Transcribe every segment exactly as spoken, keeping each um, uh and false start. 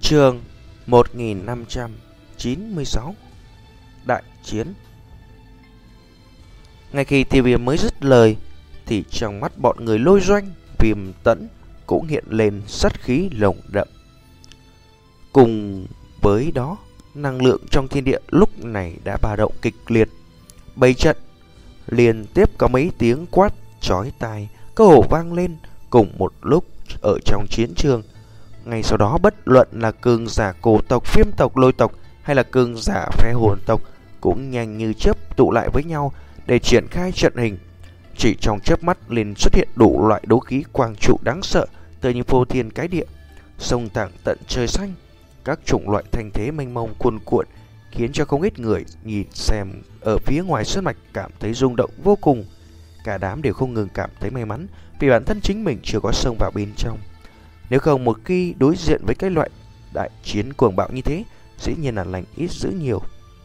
Chương một nghìn năm trăm chín mươi sáu. Đại chiến. Ngay khi Tiêu Viêm mới dứt lời thì trong mắt bọn người Lôi Doanh, Viêm Tẫn cũng hiện lên sát khí lồng đậm. Cùng với đó, năng lượng trong thiên địa lúc này đã ba động kịch liệt. Bầy trận liên tiếp có mấy tiếng quát chói tai cơ hồ vang lên cùng một lúc ở trong chiến trường. Ngay sau đó, bất luận là cường giả cổ tộc, Viêm tộc, Lôi tộc hay là cường giả phe hồn tộc cũng nhanh như chớp tụ lại với nhau để triển khai trận hình. Chỉ trong chớp mắt liền xuất hiện đủ loại đấu khí quang trụ đáng sợ, tựa như phô thiên cái địa, sông thẳng tận trời xanh. Các chủng loại thanh thế mênh mông cuồn cuộn khiến cho không ít người nhìn xem ở phía ngoài sơn mạch cảm thấy rung động vô cùng. Cả đám đều không ngừng cảm thấy may mắn vì bản thân chính mình chưa có xông vào bên trong. Nếu không, một khi đối diện với cái loại đại chiến cuồng bạo như thế, dĩ nhiên là lành ít dữ nhiều.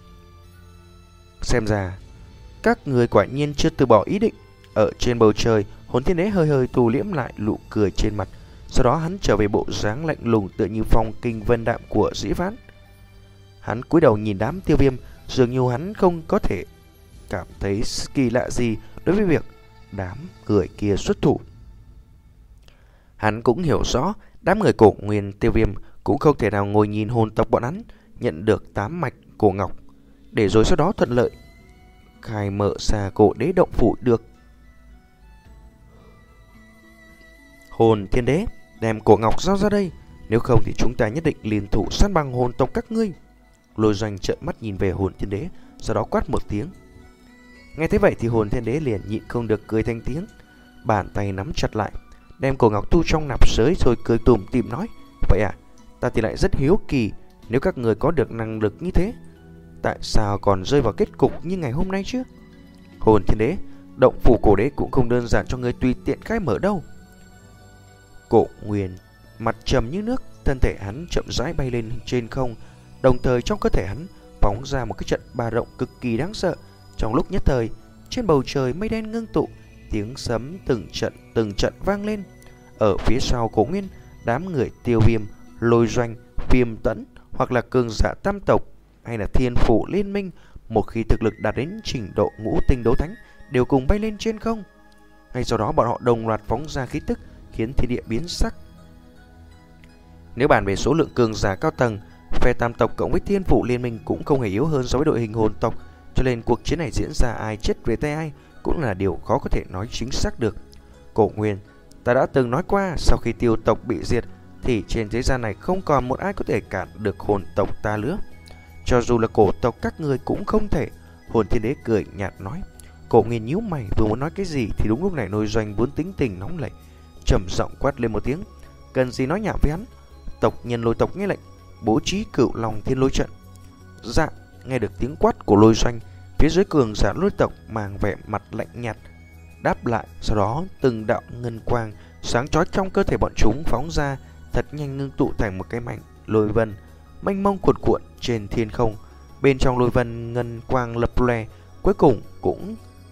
Xem ra các người quả nhiên chưa từ bỏ ý định. Ở trên bầu trời, Hồn Thiên Đế hơi hơi thu liễm lại nụ cười trên mặt. Sau đó hắn trở về bộ dáng lạnh lùng tựa như phong kinh vân đạm của dĩ vãng. Hắn cúi đầu nhìn đám Tiêu Viêm, dường như hắn không có thể cảm thấy kỳ lạ gì đối với việc đám người kia xuất thủ. Hắn cũng hiểu rõ đám người cổ nguyên Tiêu Viêm cũng không thể nào ngồi nhìn hồn tộc bọn hắn nhận được tám mạch cổ ngọc, để rồi sau đó thuận lợi khai mở xà cổ đế động phủ được. Hồn Thiên Đế, đem cổ ngọc giao ra đây, nếu không thì chúng ta nhất định liên thủ sát bằng hồn tộc các ngươi. Lôi Doanh trợn mắt nhìn về Hồn Thiên Đế, sau đó quát một tiếng. Nghe thế vậy thì Hồn Thiên Đế liền nhịn không được cười thành tiếng, bàn tay nắm chặt lại, đem cổ ngọc thu trong nạp giới rồi cười tủm tỉm nói: vậy à, ta thì lại rất hiếu kỳ, nếu các người có được năng lực như thế, tại sao còn rơi vào kết cục như ngày hôm nay chứ? Hồn Thiên Đế, động phủ cổ đế cũng không đơn giản cho người tùy tiện khai mở đâu. Cổ Nguyên mặt trầm như nước, thân thể hắn chậm rãi bay lên trên không, đồng thời trong cơ thể hắn phóng ra một cái trận ba động cực kỳ đáng sợ. Trong lúc nhất thời, trên bầu trời mây đen ngưng tụ, tiếng sấm từng trận từng trận vang lên. Ở phía sau Cổ Nguyên, đám người Tiêu Viêm, Lôi Doanh, Viêm Tẫn hoặc là cường giả tam tộc hay là thiên phủ liên minh, một khi thực lực đạt đến trình độ ngũ tinh đấu thánh, đều cùng bay lên trên không. Ngay sau đó bọn họ đồng loạt phóng ra khí tức khiến thiên địa biến sắc. Nếu bàn về số lượng cường giả cao tầng, phe tam tộc cộng với thiên phủ liên minh cũng không hề yếu hơn so với đội hình hồn tộc, cho nên cuộc chiến này diễn ra ai chết về tay ai cũng là điều khó có thể nói chính xác được. Cổ Nguyên, ta đã từng nói qua, sau khi Tiêu tộc bị diệt thì trên thế gian này không còn một ai có thể cản được hồn tộc ta nữa. Cho dù là cổ tộc các người cũng không thể. Hồn Thiên Đế cười nhạt nói. Cổ Nguyên nhíu mày vừa muốn nói cái gì thì đúng lúc này Lôi Doanh vốn tính tình nóng nảy, trầm giọng quát lên một tiếng. Cần gì nói nhảm với hắn? Tộc nhân Lôi tộc nghe lệnh, bố trí Cửu Long Thiên Lôi trận. Dạ. Nghe được tiếng quát của Lôi Doanh, phía dưới cường giả Lôi tộc mang vẻ mặt lạnh nhạt đáp lại. Sau đó từng đạo ngân quang sáng chói trong cơ thể bọn chúng phóng ra, thật nhanh ngưng tụ thành một cái mảnh lôi vân mênh mông cuộn cuộn trên thiên không. Bên trong lôi vân ngân quang lập lòe, cuối cùng cũng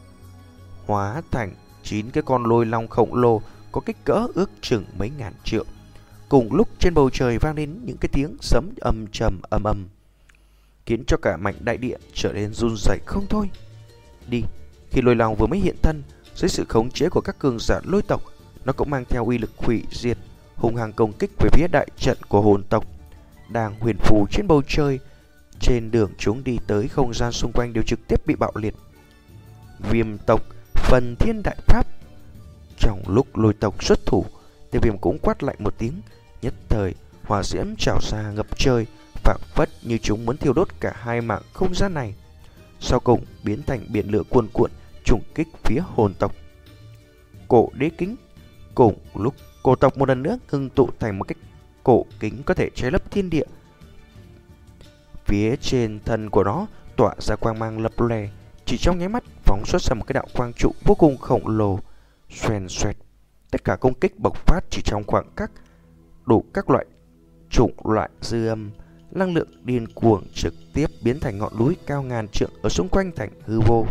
hóa thành chín cái con lôi long khổng lồ có kích cỡ ước chừng mấy ngàn triệu. Cùng lúc trên bầu trời vang lên những cái tiếng sấm âm trầm ầm ầm, khiến cho cả mảnh đại địa trở nên run rẩy không thôi. Đi, khi lôi long vừa mới hiện thân, dưới sự khống chế của các cường giả Lôi tộc, nó cũng mang theo uy lực hủy diệt, hung hăng công kích về phía đại trận của hồn tộc đang huyền phù trên bầu trời. Trên đường chúng đi tới, không gian xung quanh đều trực tiếp bị bạo liệt. Viêm tộc phần thiên đại pháp. Trong lúc Lôi tộc xuất thủ, Tiêu Viêm cũng quát lại một tiếng, nhất thời hỏa diễm trào ra ngập trời, phảng phất như chúng muốn thiêu đốt cả hai mảng không gian này, sau cùng biến thành biển lửa cuồn cuộn trùng kích phía hồn tộc. Cổ đế kính. Cùng lúc cổ tộc một lần nữa ngưng tụ thành một cái cổ kính có thể che lấp thiên địa. Phía trên thân của nó tỏa ra quang mang lập lòe, chỉ trong nháy mắt phóng xuất ra một cái đạo quang trụ vô cùng khổng lồ, xoèn xoẹt. Tất cả công kích bộc phát chỉ trong khoảng cách, đủ các loại chủng loại dư âm, năng lượng điên cuồng trực tiếp biến thành ngọn núi cao ngàn trượng ở xung quanh thành hư vô.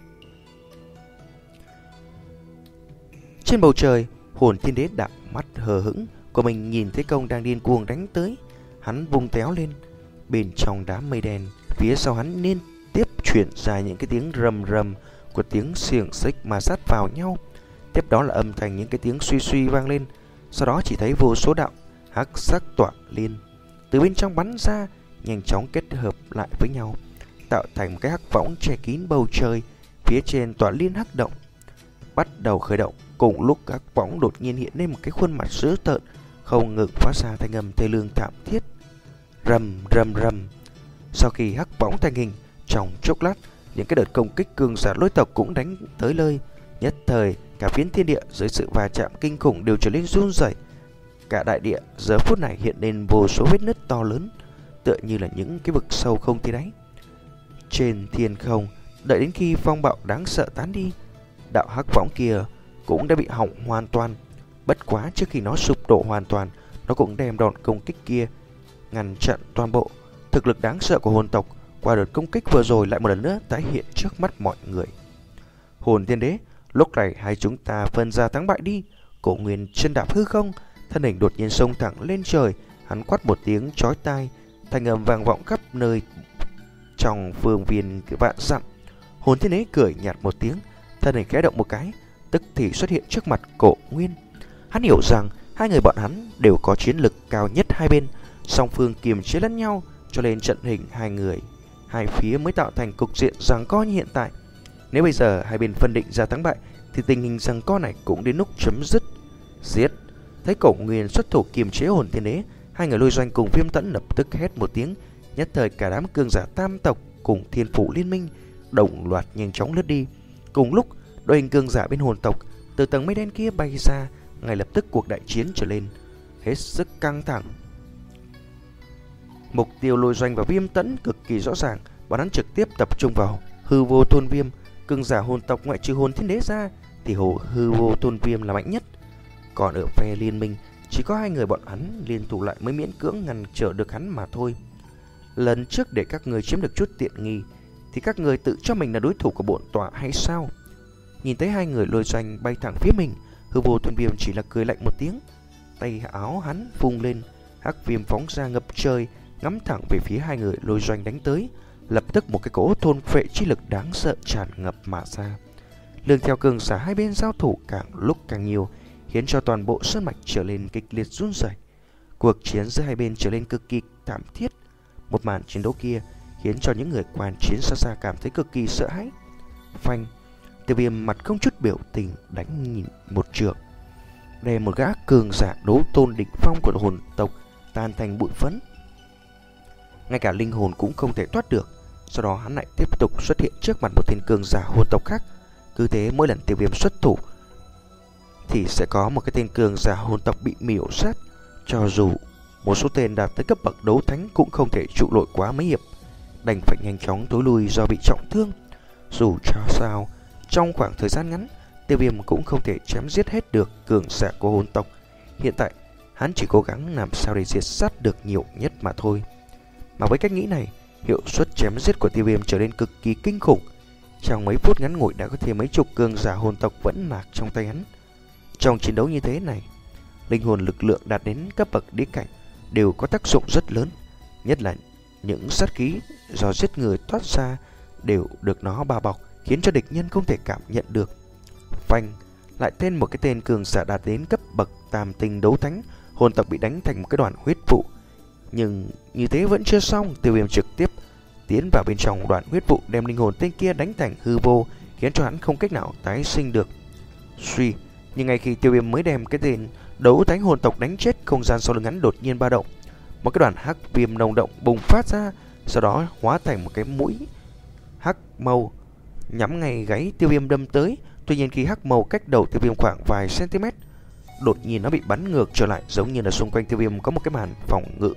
Trên bầu trời, Hồn Thiên Đế đảo mắt hờ hững của mình nhìn thấy công đang điên cuồng đánh tới. hắn vung téo lên. Bên trong đám mây đen phía sau hắn liên tiếp chuyển ra những cái tiếng rầm rầm của tiếng xiềng xích ma sát vào nhau. Tiếp đó là âm thanh những cái tiếng suy suy vang lên. Sau đó chỉ thấy vô số đạo hắc sắc tỏa liên từ bên trong bắn ra, nhanh chóng kết hợp lại với nhau, tạo thành một cái hắc võng che kín bầu trời. Phía trên tỏa liên hắc động bắt đầu khởi động. Cùng lúc hắc võng đột nhiên hiện lên một cái khuôn mặt dữ tợn, không ngừng phát ra thanh âm thê lương thảm thiết. Rầm rầm rầm. Sau khi hắc võng thành hình, trong chốc lát, những cái đợt công kích cường giả lôi tộc cũng đánh tới nơi. Nhất thời, cả phiến thiên địa dưới sự va chạm kinh khủng đều trở nên run rẩy. Cả đại địa giờ phút này hiện lên vô số vết nứt to lớn, tựa như là những cái vực sâu không thấy đáy. Trên thiên không, đợi đến khi phong bạo đáng sợ tán đi, đạo hắc võng kia cũng đã bị hỏng hoàn toàn. Bất quá trước khi nó sụp đổ hoàn toàn, nó cũng đem đòn công kích kia ngăn chặn toàn bộ. Thực lực đáng sợ của hồn tộc qua đợt công kích vừa rồi lại một lần nữa tái hiện trước mắt mọi người. Hồn Thiên Đế, lúc này hai chúng ta phân ra thắng bại đi. Cổ Nguyên chân đạp hư không, thân hình đột nhiên xông thẳng lên trời. Hắn quát một tiếng chói tai, thanh âm vang vọng khắp nơi trong phương viên vạn dặm. Hồn Thiên Đế cười nhạt một tiếng, thân hình khẽ động một cái, tức thì xuất hiện trước mặt Cổ Nguyên. Hắn hiểu rằng hai người bọn hắn đều có chiến lực cao nhất hai bên, song phương kiềm chế lẫn nhau, cho nên trận hình hai người hai phía mới tạo thành cục diện giằng co như hiện tại. Nếu bây giờ hai bên phân định ra thắng bại thì tình hình giằng co này cũng đến lúc chấm dứt. Giết! Thấy Cổ Nguyên xuất thủ kiềm chế Hồn Thiên Đế, hai người Lôi Doanh cùng Viêm Tẫn lập tức hét một tiếng. Nhất thời cả đám cường giả tam tộc cùng Thiên Phủ Liên Minh đồng loạt nhanh chóng lướt đi. Cùng lúc, đội hình cường giả bên hồn tộc từ tầng mây đen kia bay ra, ngay lập tức cuộc đại chiến trở lên hết sức căng thẳng. Mục tiêu Lôi Doanh và Viêm Tẫn cực kỳ rõ ràng, bọn hắn trực tiếp tập trung vào Hư Vô Tôn Viêm. Cường giả hồn tộc ngoại trừ Hồn Thiên Đế ra thì hồ Hư Vô Tôn Viêm là mạnh nhất. Còn ở phe liên minh, chỉ có hai người bọn hắn liên thủ lại mới miễn cưỡng ngăn trở được hắn mà thôi. Lần trước để các người chiếm được chút tiện nghi thì các người tự cho mình là đối thủ của bổn tọa hay sao? Nhìn thấy hai người Lôi Doanh bay thẳng phía mình, Hư Vô Tôn Viêm chỉ là cười lạnh một tiếng. Tay áo hắn vung lên, hắc viêm phóng ra ngập trời, ngắm thẳng về phía hai người Lôi Doanh đánh tới. Lập tức một cái cỗ thôn phệ chi lực đáng sợ tràn ngập mà ra. Lương theo cường giả hai bên giao thủ càng lúc càng nhiều, khiến cho toàn bộ sơn mạch trở nên kịch liệt run rẩy. Cuộc chiến giữa hai bên trở nên cực kỳ thảm thiết. Một màn chiến đấu kia khiến cho những người quan chiến xa xa cảm thấy cực kỳ sợ hãi. Phanh! Tiêu Viêm mặt không chút biểu tình đánh nhìn một trượng, đem một gã cường giả đấu tôn đỉnh phong của hồn tộc tan thành bụi phấn. Ngay cả linh hồn cũng không thể thoát được. Sau đó hắn lại tiếp tục xuất hiện trước mặt một tên cường giả hồn tộc khác. Cứ thế mỗi lần Tiêu Viêm xuất thủ thì sẽ có một cái tên cường giả hồn tộc bị miểu sát. Cho dù một số tên đạt tới cấp bậc đấu thánh cũng không thể trụ nổi quá mấy hiệp, đành phải nhanh chóng tối lui do bị trọng thương. Dù cho sao, trong khoảng thời gian ngắn, Tiêu Viêm cũng không thể chém giết hết được cường giả của hồn tộc. Hiện tại, hắn chỉ cố gắng làm sao để diệt sát được nhiều nhất mà thôi. Mà với cách nghĩ này, hiệu suất chém giết của Tiêu Viêm trở nên cực kỳ kinh khủng. Trong mấy phút ngắn ngủi đã có thêm mấy chục cường giả hồn tộc vẫn lạc trong tay hắn. Trong chiến đấu như thế này, linh hồn lực lượng đạt đến cấp bậc đế cảnh đều có tác dụng rất lớn. Nhất là những sát khí do giết người toát ra đều được nó bao bọc, khiến cho địch nhân không thể cảm nhận được. Phanh! Lại thêm một cái tên cường giả đạt đến cấp bậc tam tinh đấu thánh, hồn tộc bị đánh thành một cái đoàn huyết vụ. Nhưng như thế vẫn chưa xong, Tiêu Viêm trực tiếp tiến vào bên trong đoàn huyết vụ, đem linh hồn tên kia đánh thành hư vô, khiến cho hắn không cách nào tái sinh được. Suy! Nhưng ngay khi Tiêu Viêm mới đem cái tên đấu thánh hồn tộc đánh chết, không gian sau lưng hắn đột nhiên ba động. Một cái đoàn hắc viêm nồng động bùng phát ra, sau đó hóa thành một cái mũi hắc màu nhắm ngay gáy Tiêu Viêm đâm tới. Tuy nhiên khi hắc màu cách đầu Tiêu Viêm khoảng vài cm, đột nhiên nó bị bắn ngược trở lại, giống như là xung quanh Tiêu Viêm có một cái màn phòng ngự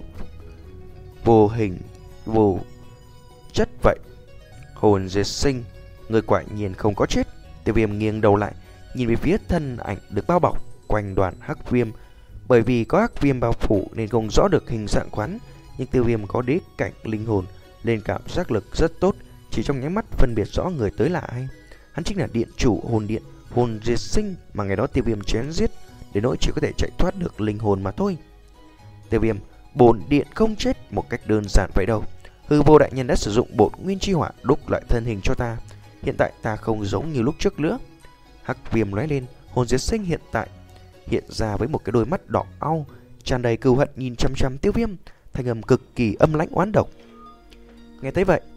vô hình vô chất vậy. Hồn diệt sinh, người quả nhiên không có chết. Tiêu Viêm nghiêng đầu lại, nhìn về phía thân ảnh được bao bọc quanh đoàn hắc viêm. Bởi vì có hắc viêm bao phủ nên không rõ được hình dạng quán, nhưng Tiêu Viêm có đế cảnh linh hồn nên cảm giác lực rất tốt, chỉ trong nháy mắt phân biệt rõ người tới là ai. Hắn chính là điện chủ hồn điện, hồn diệt sinh mà ngày đó Tiêu Viêm chém giết, đến nỗi chỉ có thể chạy thoát được linh hồn mà thôi. Tiêu Viêm, bổn điện không chết một cách đơn giản vậy đâu. Hư vô đại nhân đã sử dụng bổn nguyên chi hỏa đúc lại thân hình cho ta. Hiện tại ta không giống như lúc trước nữa. Hắc viêm lóe lên, hồn diệt sinh hiện tại hiện ra với một cái đôi mắt đỏ au tràn đầy cừu hận nhìn chăm chăm Tiêu Viêm, thanh âm cực kỳ âm lãnh oán độc. Nghe thấy vậy,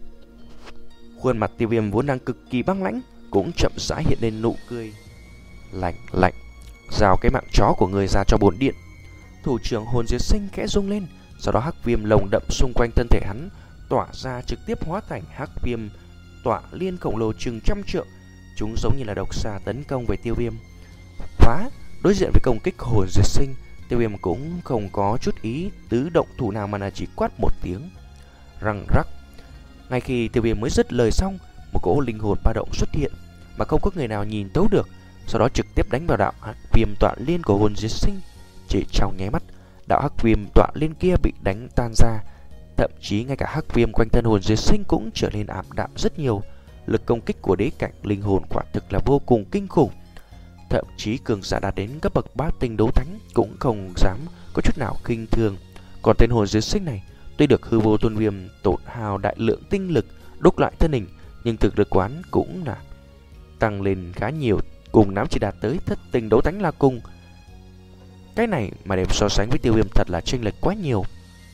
khuôn mặt Tiêu Viêm vốn đang cực kỳ băng lãnh cũng chậm rãi hiện lên nụ cười lạnh lạnh. Giao cái mạng chó của người ra cho bổn điện. Thủ trưởng hồn diệt sinh khẽ rung lên, sau đó hắc viêm lồng đậm xung quanh thân thể hắn tỏa ra, trực tiếp hóa thành hắc viêm tỏa liên khổng lồ chừng trăm trượng. Chúng giống như là độc xà tấn công về Tiêu Viêm. Phá! Đối diện với công kích hồn diệt sinh, Tiêu Viêm cũng không có chút ý tứ động thủ nào mà là chỉ quát một tiếng răng rắc. Ngay khi Tiêu Viêm mới dứt lời xong, một cỗ linh hồn ba động xuất hiện mà không có người nào nhìn tấu được, sau đó trực tiếp đánh vào đạo hắc viêm tọa liên của hồn diệt sinh. Chỉ trong nháy mắt, đạo hắc viêm tọa liên kia bị đánh tan ra, thậm chí ngay cả hắc viêm quanh thân hồn diệt sinh cũng trở nên ảm đạm rất nhiều. Lực công kích của đế cảnh linh hồn quả thực là vô cùng kinh khủng. Thậm chí cường giả đạt đến cấp bậc bát tinh đấu thánh cũng không dám có chút nào khinh thường. Còn tên hồn diệt sinh này, tuy được hư vô tôn viêm tổn hao đại lượng tinh lực đúc lại thân hình, nhưng thực lực quán cũng là tăng lên khá nhiều, cùng lắm chỉ đạt tới thất tinh đấu thánh là cùng. Cái này mà đem so sánh với Tiêu Viêm thật là chênh lệch quá nhiều.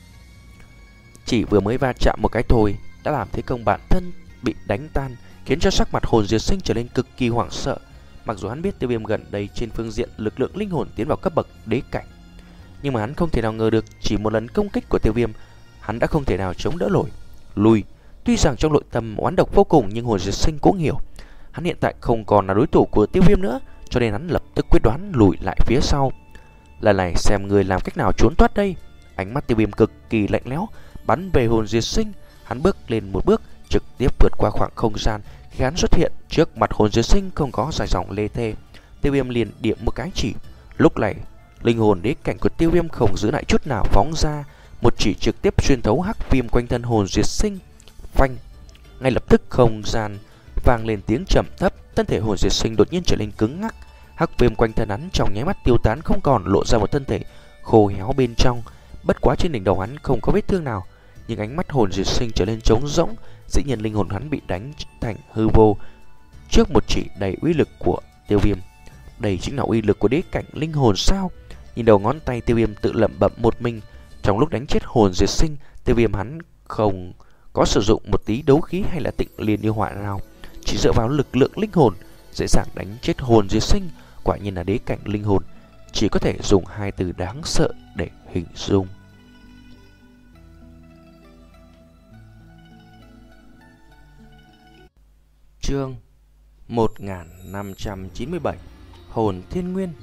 Chỉ vừa mới va chạm một cái thôi đã làm thế công bản thân bị đánh tan, khiến cho sắc mặt hồn diệt sinh trở nên cực kỳ hoảng sợ. Mặc dù hắn biết Tiêu Viêm gần đây trên phương diện lực lượng linh hồn tiến vào cấp bậc đế cảnh, nhưng mà hắn không thể nào ngờ được chỉ một lần công kích của Tiêu Viêm, hắn đã không thể nào chống đỡ nổi. Lùi. Tuy rằng trong nội tâm oán độc vô cùng, nhưng hồn diệt sinh cũng hiểu hắn hiện tại không còn là đối thủ của Tiêu Viêm nữa, cho nên hắn lập tức quyết đoán lùi lại phía sau. Lần này xem người làm cách nào trốn thoát đây. Ánh mắt Tiêu Viêm cực kỳ lạnh lẽo bắn về hồn diệt sinh. Hắn bước lên một bước, trực tiếp vượt qua khoảng không gian. Khi hắn xuất hiện trước mặt hồn diệt sinh không có dài dòng lê thê, Tiêu Viêm liền điểm một cái chỉ. Lúc này linh hồn đế cảnh của Tiêu Viêm không giữ lại chút nào phóng ra, một chỉ trực tiếp xuyên thấu hắc viêm quanh thân hồn diệt sinh. Phanh! Ngay lập tức không gian vang lên tiếng trầm thấp, thân thể hồn diệt sinh đột nhiên trở nên cứng ngắc. Hắc viêm quanh thân hắn trong nháy mắt tiêu tán không còn, lộ ra một thân thể khô héo bên trong. Bất quá trên đỉnh đầu hắn không có vết thương nào, nhưng ánh mắt hồn diệt sinh trở nên trống rỗng. Dĩ nhiên linh hồn hắn bị đánh thành hư vô trước một chỉ đầy uy lực của Tiêu Viêm. Đây chính là uy lực của đế cảnh linh hồn sao? Nhìn đầu ngón tay, Tiêu Viêm tự lẩm bẩm một mình. Trong lúc đánh chết hồn diệt sinh, Tiêu Viêm hắn không có sử dụng một tí đấu khí hay là tịnh liên yêu hỏa nào, chỉ dựa vào lực lượng linh hồn dễ dàng đánh chết hồn diệt sinh. Quả nhiên là đế cảnh linh hồn, chỉ có thể dùng hai từ đáng sợ để hình dung. Chương một nghìn năm trăm chín mươi bảy Hồn Thiên Nguyên.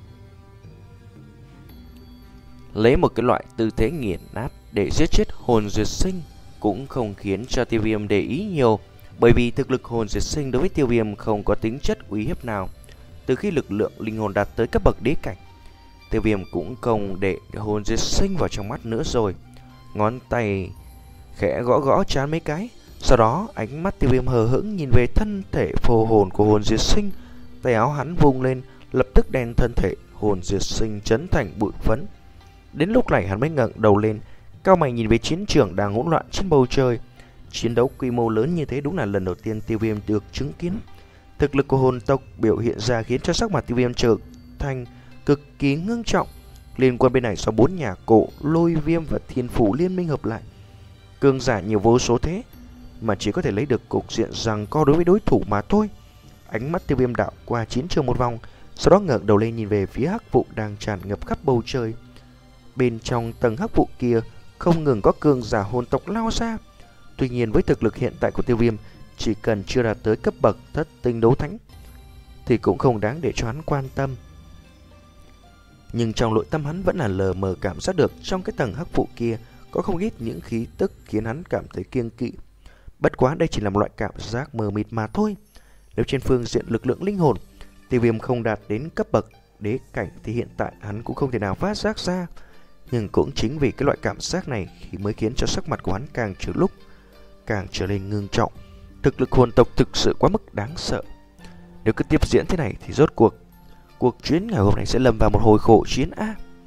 Lấy một cái loại tư thế nghiền nát để giết chết hồn diệt sinh cũng không khiến cho Tiêu Viêm để ý nhiều, bởi vì thực lực hồn diệt sinh đối với Tiêu Viêm không có tính chất uy hiếp nào. Từ khi lực lượng linh hồn đạt tới cấp bậc đế cảnh, Tiêu Viêm cũng không để hồn diệt sinh vào trong mắt nữa rồi. Ngón tay khẽ gõ gõ trán mấy cái, sau đó ánh mắt Tiêu Viêm hờ hững nhìn về thân thể phù hồn của hồn diệt sinh. Tay áo hắn vung lên, lập tức đen thân thể hồn diệt sinh chấn thành bụi phấn. Đến lúc này hắn mới ngẩng đầu lên, cau mày nhìn về chiến trường đang hỗn loạn trên bầu trời. Chiến đấu quy mô lớn như thế đúng là lần đầu tiên Tiêu Viêm được chứng kiến. Thực lực của hồn tộc biểu hiện ra khiến cho sắc mặt Tiêu Viêm trở thành cực kỳ ngưng trọng. Liên quân bên này do bốn nhà Cổ, Lôi Viêm và Thiên Phủ liên minh hợp lại, cường giả nhiều vô số thế mà chỉ có thể lấy được cục diện giằng co đối với đối thủ mà thôi. Ánh mắt Tiêu Viêm đảo qua chiến trường một vòng, sau đó ngẩng đầu lên nhìn về phía hắc vụ đang tràn ngập khắp bầu trời. Bên trong tầng hắc vụ kia không ngừng có cường giả hồn tộc lao ra. Tuy nhiên với thực lực hiện tại của Tiêu Viêm, chỉ cần chưa đạt tới cấp bậc thất tinh đấu thánh thì cũng không đáng để cho hắn quan tâm. Nhưng trong nội tâm hắn vẫn là lờ mờ cảm giác được trong cái tầng hắc vụ kia có không ít những khí tức khiến hắn cảm thấy kiêng kỵ. Bất quá đây chỉ là một loại cảm giác mờ mịt mà thôi. Nếu trên phương diện lực lượng linh hồn, Tiêu Viêm không đạt đến cấp bậc đế cảnh thì hiện tại hắn cũng không thể nào phát giác ra. Nhưng cũng chính vì cái loại cảm giác này thì mới khiến cho sắc mặt của hắn càng trở lúc càng trở nên ngưng trọng. Thực lực hồn tộc thực sự quá mức đáng sợ. Nếu cứ tiếp diễn thế này thì rốt cuộc cuộc chuyến ngày hôm nay sẽ lâm vào một hồi khổ chiến a.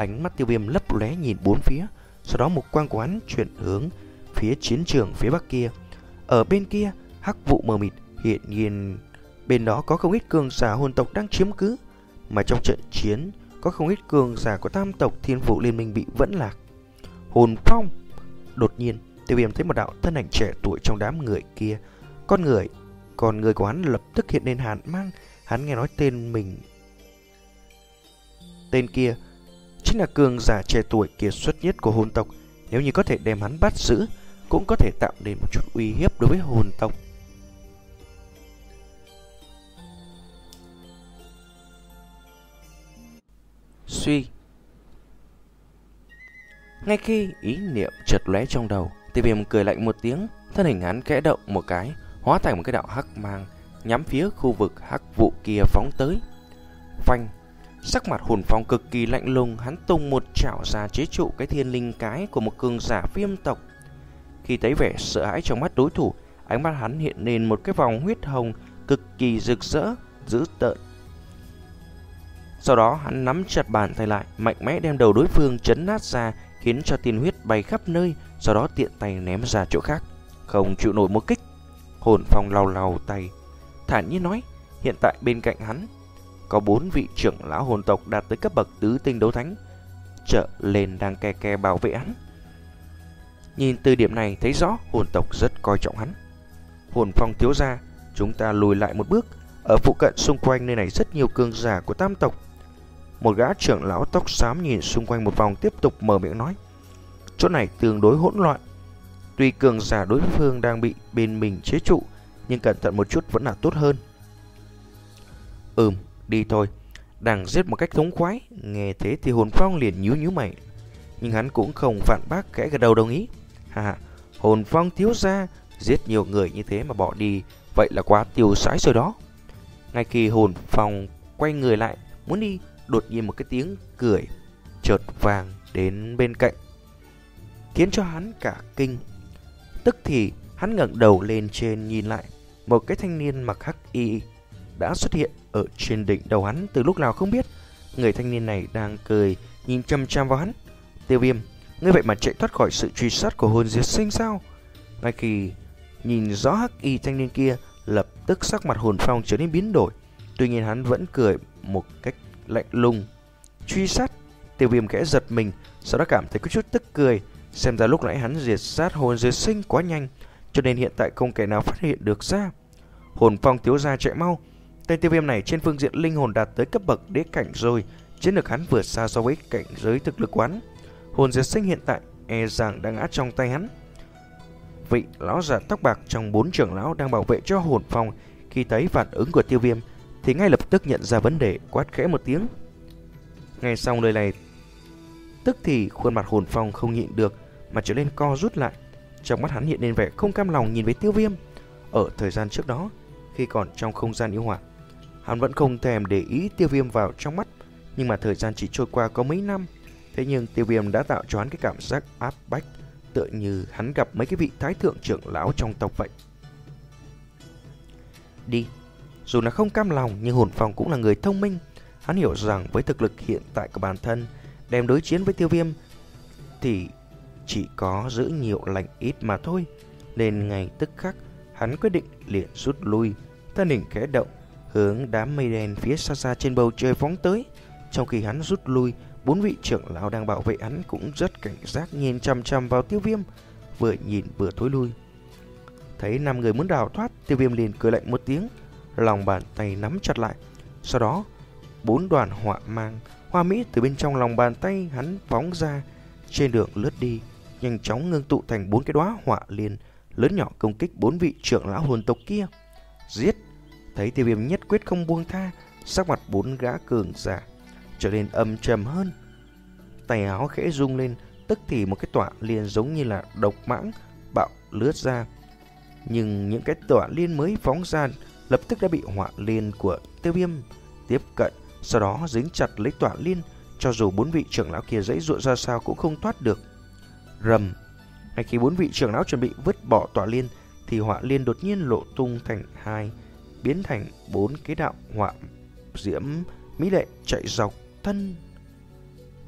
Ánh mắt Tiêu Viêm lấp lóe nhìn bốn phía, sau đó mục quang của hắn chuyển hướng phía chiến trường phía bắc kia. Ở bên kia, hắc vụ mờ mịt, hiện nhiên bên đó có không ít cường giả hồn tộc đang chiếm cứ, mà trong trận chiến có không ít cường giả của tam tộc Thiên Vũ Liên Minh bị vẫn lạc. Hồn Phong! Đột nhiên, Tiêu Viêm thấy một đạo thân ảnh trẻ tuổi trong đám người kia. Con người, còn người của hắn lập tức hiện lên hàn mang. Hắn nghe nói tên mình. Tên kia chính là cường giả trẻ tuổi kiệt xuất nhất của hồn tộc. Nếu như có thể đem hắn bắt giữ, cũng có thể tạo nên một chút uy hiếp đối với hồn tộc. Suy. Ngay khi ý niệm chợt lóe trong đầu, Tiêu Viêm cười lạnh một tiếng, thân hình hắn khẽ động một cái, hóa thành một cái đạo hắc mang, nhắm phía khu vực hắc vụ kia phóng tới. Phanh! Sắc mặt Hồn Phong cực kỳ lạnh lùng, hắn tung một chảo ra chế trụ cái thiên linh cái của một cường giả viêm tộc. Khi thấy vẻ sợ hãi trong mắt đối thủ, ánh mắt hắn hiện lên một cái vòng huyết hồng cực kỳ rực rỡ, dữ tợn. Sau đó hắn nắm chặt bàn tay lại, mạnh mẽ đem đầu đối phương chấn nát ra, khiến cho tiên huyết bay khắp nơi, sau đó tiện tay ném ra chỗ khác. Không chịu nổi một kích, Hồn Phong lau lau tay, thản nhiên nói, hiện tại bên cạnh hắn có bốn vị trưởng lão hồn tộc đạt tới cấp bậc tứ tinh đấu thánh trở lên đang kè kè bảo vệ hắn. Nhìn từ điểm này thấy rõ hồn tộc rất coi trọng hắn. Hồn Phong thiếu gia, chúng ta lùi lại một bước. Ở phụ cận xung quanh nơi này rất nhiều cường giả của tam tộc. Một gã trưởng lão tóc xám nhìn xung quanh một vòng tiếp tục mở miệng nói, chỗ này tương đối hỗn loạn. Tuy cường giả đối phương đang bị bên mình chế trụ, nhưng cẩn thận một chút vẫn là tốt hơn. Ừm, đi thôi. Đang giết một cách thống khoái. Nghe thế thì Hồn Phong liền nhíu nhíu mày, nhưng hắn cũng không phản bác, khẽ gật đầu đồng ý. Hà, Hồn Phong thiếu gia, giết nhiều người như thế mà bỏ đi, vậy là quá tiêu sái rồi đó. Ngay khi Hồn Phong quay người lại muốn đi, đột nhiên một cái tiếng cười chợt vang đến bên cạnh, khiến cho hắn cả kinh. Tức thì hắn ngẩng đầu lên trên nhìn lại, một cái thanh niên mặc hắc y đã xuất hiện ở trên đỉnh đầu hắn từ lúc nào không biết. Người thanh niên này đang cười nhìn chăm chăm vào hắn. Tiêu Viêm, ngươi vậy mà chạy thoát khỏi sự truy sát của hồn diệt sinh sao? Ngay khi nhìn rõ hắc y thanh niên kia, lập tức sắc mặt Hồn Phong trở nên biến đổi. Tuy nhiên hắn vẫn cười một cách lạnh lùng. Truy sát? Tiêu Viêm khẽ giật mình, sau đó cảm thấy có chút tức cười. Xem ra lúc nãy hắn diệt sát hồn diệt sinh quá nhanh, cho nên hiện tại không kẻ nào phát hiện được ra. Hồn Phong thiếu gia chạy mau. Tên Tiêu Viêm này trên phương diện linh hồn đạt tới cấp bậc đế cảnh rồi, chiến lược hắn vượt xa so với cảnh giới thực lực quán. Hồn diệt sinh hiện tại e rằng đang ngã trong tay hắn. Vị lão già tóc bạc trong bốn trưởng lão đang bảo vệ cho Hồn Phong, khi thấy phản ứng của Tiêu Viêm thì ngay lập tức nhận ra vấn đề, quát khẽ một tiếng. Nghe xong lời này, tức thì khuôn mặt Hồn Phong không nhịn được mà trở nên co rút lại. Trong mắt hắn hiện lên vẻ không cam lòng nhìn với Tiêu Viêm. Ở thời gian trước đó, khi còn trong không gian yêu hỏa, hắn vẫn không thèm để ý Tiêu Viêm vào trong mắt. Nhưng mà thời gian chỉ trôi qua có mấy năm, thế nhưng Tiêu Viêm đã tạo cho hắn cái cảm giác áp bách, tựa như hắn gặp mấy cái vị thái thượng trưởng lão trong tộc vậy. Đi. Dù là không cam lòng, nhưng Hồn Phong cũng là người thông minh. Hắn hiểu rằng với thực lực hiện tại của bản thân, đem đối chiến với Tiêu Viêm thì chỉ có giữ nhiều lành ít mà thôi. Nên ngay tức khắc hắn quyết định liền rút lui, thân hình khẽ động, hướng đám mây đen phía xa xa trên bầu trời phóng tới. Trong khi hắn rút lui, bốn vị trưởng lão đang bảo vệ hắn cũng rất cảnh giác nhìn chằm chằm vào Tiêu Viêm, vừa nhìn vừa thối lui. Thấy năm người muốn đào thoát, Tiêu Viêm liền cười lạnh một tiếng, lòng bàn tay nắm chặt lại. Sau đó, bốn đoàn hỏa mang hoa mỹ từ bên trong lòng bàn tay hắn phóng ra, trên đường lướt đi, nhanh chóng ngưng tụ thành bốn cái đóa hỏa liên lớn nhỏ công kích bốn vị trưởng lão hồn tộc kia. Giết! Thấy Tiêu Viêm nhất quyết không buông tha, sắc mặt bốn gã cường giả trở nên âm trầm hơn. Tay áo khẽ rung lên, tức thì một cái tỏa liên giống như là độc mãng bạo lướt ra. Nhưng những cái tỏa liên mới phóng ra lập tức đã bị hỏa liên của Tiêu Viêm tiếp cận, sau đó dính chặt lấy tỏa liên. Cho dù bốn vị trưởng lão kia giãy giụa ra sao cũng không thoát được. Rầm! Ngay khi bốn vị trưởng lão chuẩn bị vứt bỏ tỏa liên thì hỏa liên đột nhiên lộ tung thành hai, biến thành bốn cái đạo hỏa diễm mỹ lệ chạy dọc thân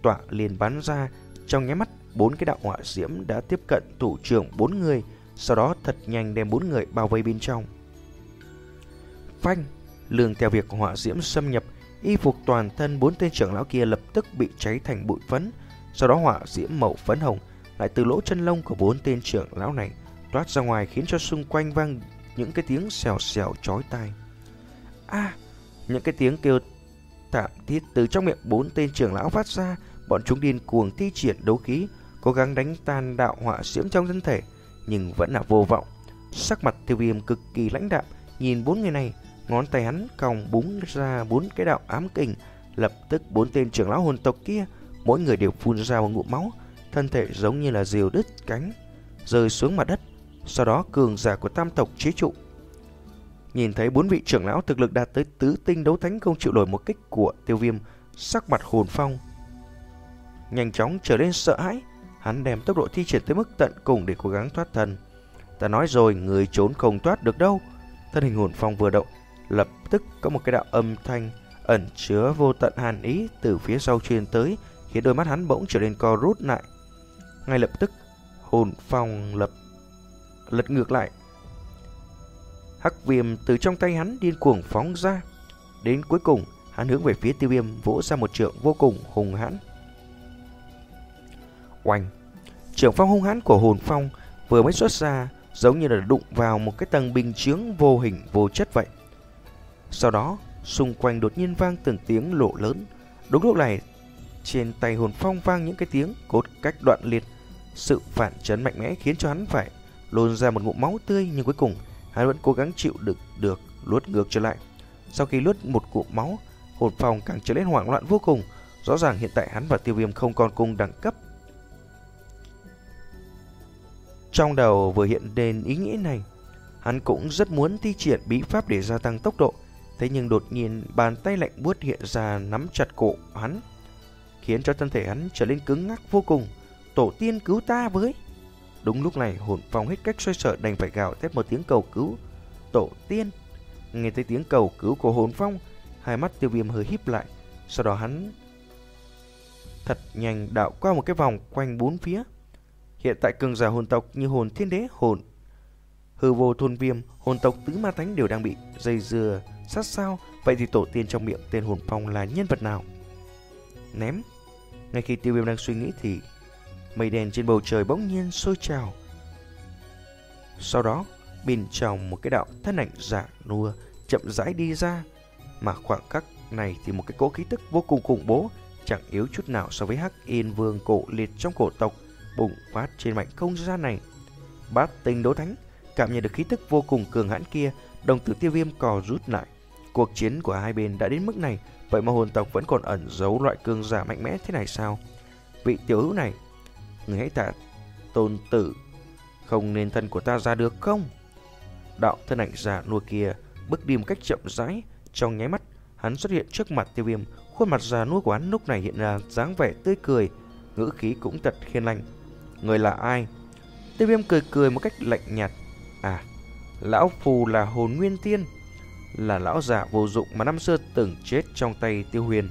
tỏa liền bắn ra. Trong nháy mắt, bốn cái đạo hỏa diễm đã tiếp cận thủ trưởng bốn người, sau đó thật nhanh đem bốn người bao vây bên trong. Phanh! Lương theo việc hỏa diễm xâm nhập, y phục toàn thân bốn tên trưởng lão kia lập tức bị cháy thành bụi phấn. Sau đó hỏa diễm màu phấn hồng lại từ lỗ chân lông của bốn tên trưởng lão này toát ra ngoài, khiến cho xung quanh vang những cái tiếng xèo xèo chói tai. A! À, những cái tiếng kêu thảm thiết từ trong miệng bốn tên trưởng lão phát ra. Bọn chúng điên cuồng thi triển đấu khí, cố gắng đánh tan đạo hỏa diễm trong thân thể, nhưng vẫn là vô vọng. Sắc mặt Tiêu Viêm cực kỳ lãnh đạm nhìn bốn người này, ngón tay hắn còng búng ra bốn cái đạo ám kình. Lập tức bốn tên trưởng lão hồn tộc kia mỗi người đều phun ra một ngụm máu, thân thể giống như là diều đứt cánh rơi xuống mặt đất. Sau đó cường giả của tam tộc chế trụ nhìn thấy bốn vị trưởng lão thực lực đạt tới tứ tinh đấu thánh không chịu nổi một kích của Tiêu Viêm, sắc mặt Hồn Phong nhanh chóng trở nên sợ hãi. Hắn đem tốc độ thi triển tới mức tận cùng để cố gắng thoát thân. Ta nói rồi, người trốn không thoát được đâu. Thân hình Hồn Phong vừa động, lập tức có một cái đạo âm thanh ẩn chứa vô tận hàn ý từ phía sau truyền tới, khiến đôi mắt hắn bỗng trở nên co rút lại. Ngay lập tức, Hồn Phong lập lật ngược lại. Hắc viêm từ trong tay hắn điên cuồng phóng ra. Đến cuối cùng, hắn hướng về phía Tiêu Viêm vỗ ra một trượng vô cùng hùng hãn. Oanh! Trường phong hung hãn của Hồn Phong vừa mới xuất ra, giống như là đụng vào một cái tầng bình chướng vô hình vô chất vậy. Sau đó, xung quanh đột nhiên vang từng tiếng lộ lớn. Đúng lúc này, trên tay Hồn Phong vang những cái tiếng cốt cách đoạn liệt. Sự phản chấn mạnh mẽ khiến cho hắn phải lôn ra một ngụm máu tươi, nhưng cuối cùng hắn vẫn cố gắng chịu đựng được, luốt ngược trở lại. Sau khi luốt một ngụm máu, Hồn Phong càng trở nên hoảng loạn vô cùng. Rõ ràng hiện tại hắn và Tiêu Viêm không còn cùng đẳng cấp. Trong đầu vừa hiện lên ý nghĩ này, hắn cũng rất muốn thi triển bí pháp để gia tăng tốc độ. Thế nhưng đột nhiên bàn tay lạnh buốt hiện ra nắm chặt cổ hắn, khiến cho thân thể hắn trở nên cứng ngắc vô cùng. Tổ tiên cứu ta với! Đúng lúc này, Hồn Phong hết cách xoay sở, đành phải gào thét một tiếng cầu cứu. Tổ tiên! Nghe thấy tiếng cầu cứu của Hồn Phong, hai mắt Tiêu Viêm hơi híp lại. Sau đó hắn thật nhanh đạo qua một cái vòng quanh bốn phía. Hiện tại cường giả hồn tộc như Hồn Thiên Đế, Hồn Hư Vô Thôn Viêm, hồn tộc Tứ Ma Thánh đều đang bị dây dưa sát sao. Vậy thì tổ tiên trong miệng tên Hồn Phong là nhân vật nào? Ném! Ngay khi Tiêu Viêm đang suy nghĩ thì mây đen trên bầu trời bỗng nhiên sôi trào. Sau đó, bên trong một cái đạo thân ảnh giả nua chậm rãi đi ra. Mà khoảng khắc này thì một cái cỗ khí tức vô cùng khủng bố, chẳng yếu chút nào so với Hắc Yên Vương cổ liệt trong cổ tộc, bùng phát trên mảnh không gian này. Bát tinh đấu thánh cảm nhận được khí tức vô cùng cường hãn kia, đồng tử Tiêu Viêm cò rút lại. Cuộc chiến của hai bên đã đến mức này, vậy mà hồn tộc vẫn còn ẩn giấu loại cường giả mạnh mẽ thế này sao? Vị tiểu hữu này, người hãy tạ tôn tử không nên thân của ta ra được không? Đạo thân ảnh giả nua kia bước đi một cách chậm rãi. Trong nháy mắt, hắn xuất hiện trước mặt Tiêu Viêm. Khuôn mặt già nua của hắn lúc này hiện ra dáng vẻ tươi cười, ngữ khí cũng thật hiền lành. Người là ai? Tiêu Viêm cười cười một cách lạnh nhạt. À, lão phù là Hồn Nguyên Tiên, là lão giả vô dụng mà năm xưa từng chết trong tay Tiêu Huyền.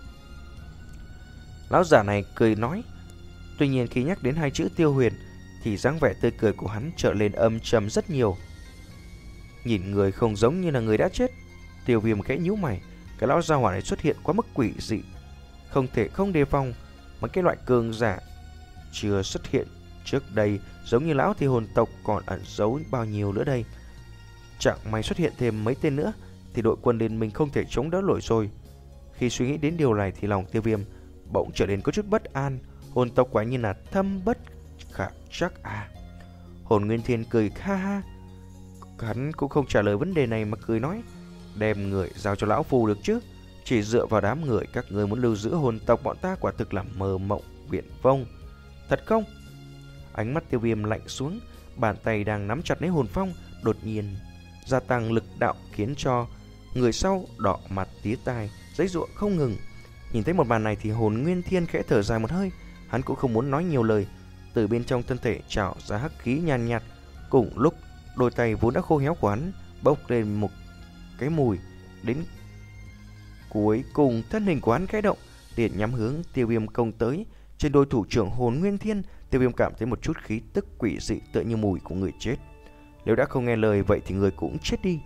Lão giả này cười nói. Tuy nhiên khi nhắc đến hai chữ Tiêu Huyền thì dáng vẻ tươi cười của hắn trở lên âm trầm rất nhiều. Nhìn người không giống như là người đã chết. Tiêu Viêm khẽ nhíu mày. Cái lão gia hỏa này xuất hiện quá mức quỷ dị, không thể không đề phòng. Mà cái loại cường giả chưa xuất hiện trước đây giống như lão thì hồn tộc còn ẩn giấu bao nhiêu nữa đây. Chẳng may xuất hiện thêm mấy tên nữa thì đội quân liên minh không thể chống đỡ nổi rồi. Khi suy nghĩ đến điều này thì lòng Tiêu Viêm bỗng trở nên có chút bất an. Hồn tộc quả nhiên là thâm bất khả chắc à. Hồn Nguyên Thiên cười ha ha. Hắn cũng không trả lời vấn đề này mà cười nói. Đem người giao cho lão phù được chứ? Chỉ dựa vào đám người các người muốn lưu giữ hồn tộc bọn ta quả thực là mơ mộng viển vông. Thật không? Ánh mắt Tiêu Viêm lạnh xuống. Bàn tay đang nắm chặt lấy Hồn Phong đột nhiên gia tăng lực đạo, khiến cho người sau đỏ mặt tía tai, giãy giụa không ngừng. Nhìn thấy một màn này thì Hồn Nguyên Thiên khẽ thở dài một hơi. Hắn cũng không muốn nói nhiều lời. Từ bên trong thân thể trào ra hắc khí nhàn nhạt. Cùng lúc đôi tay vốn đã khô héo của hắn bốc lên một cái mùi. Đến cuối cùng thân hình của hắn khẽ động, liền nhắm hướng Tiêu Viêm công tới. Trên đôi thủ trưởng hồn nguyên thiên, Tiêu Viêm cảm thấy một chút khí tức quỷ dị tựa như mùi của người chết. Nếu đã không nghe lời vậy thì người cũng chết đi.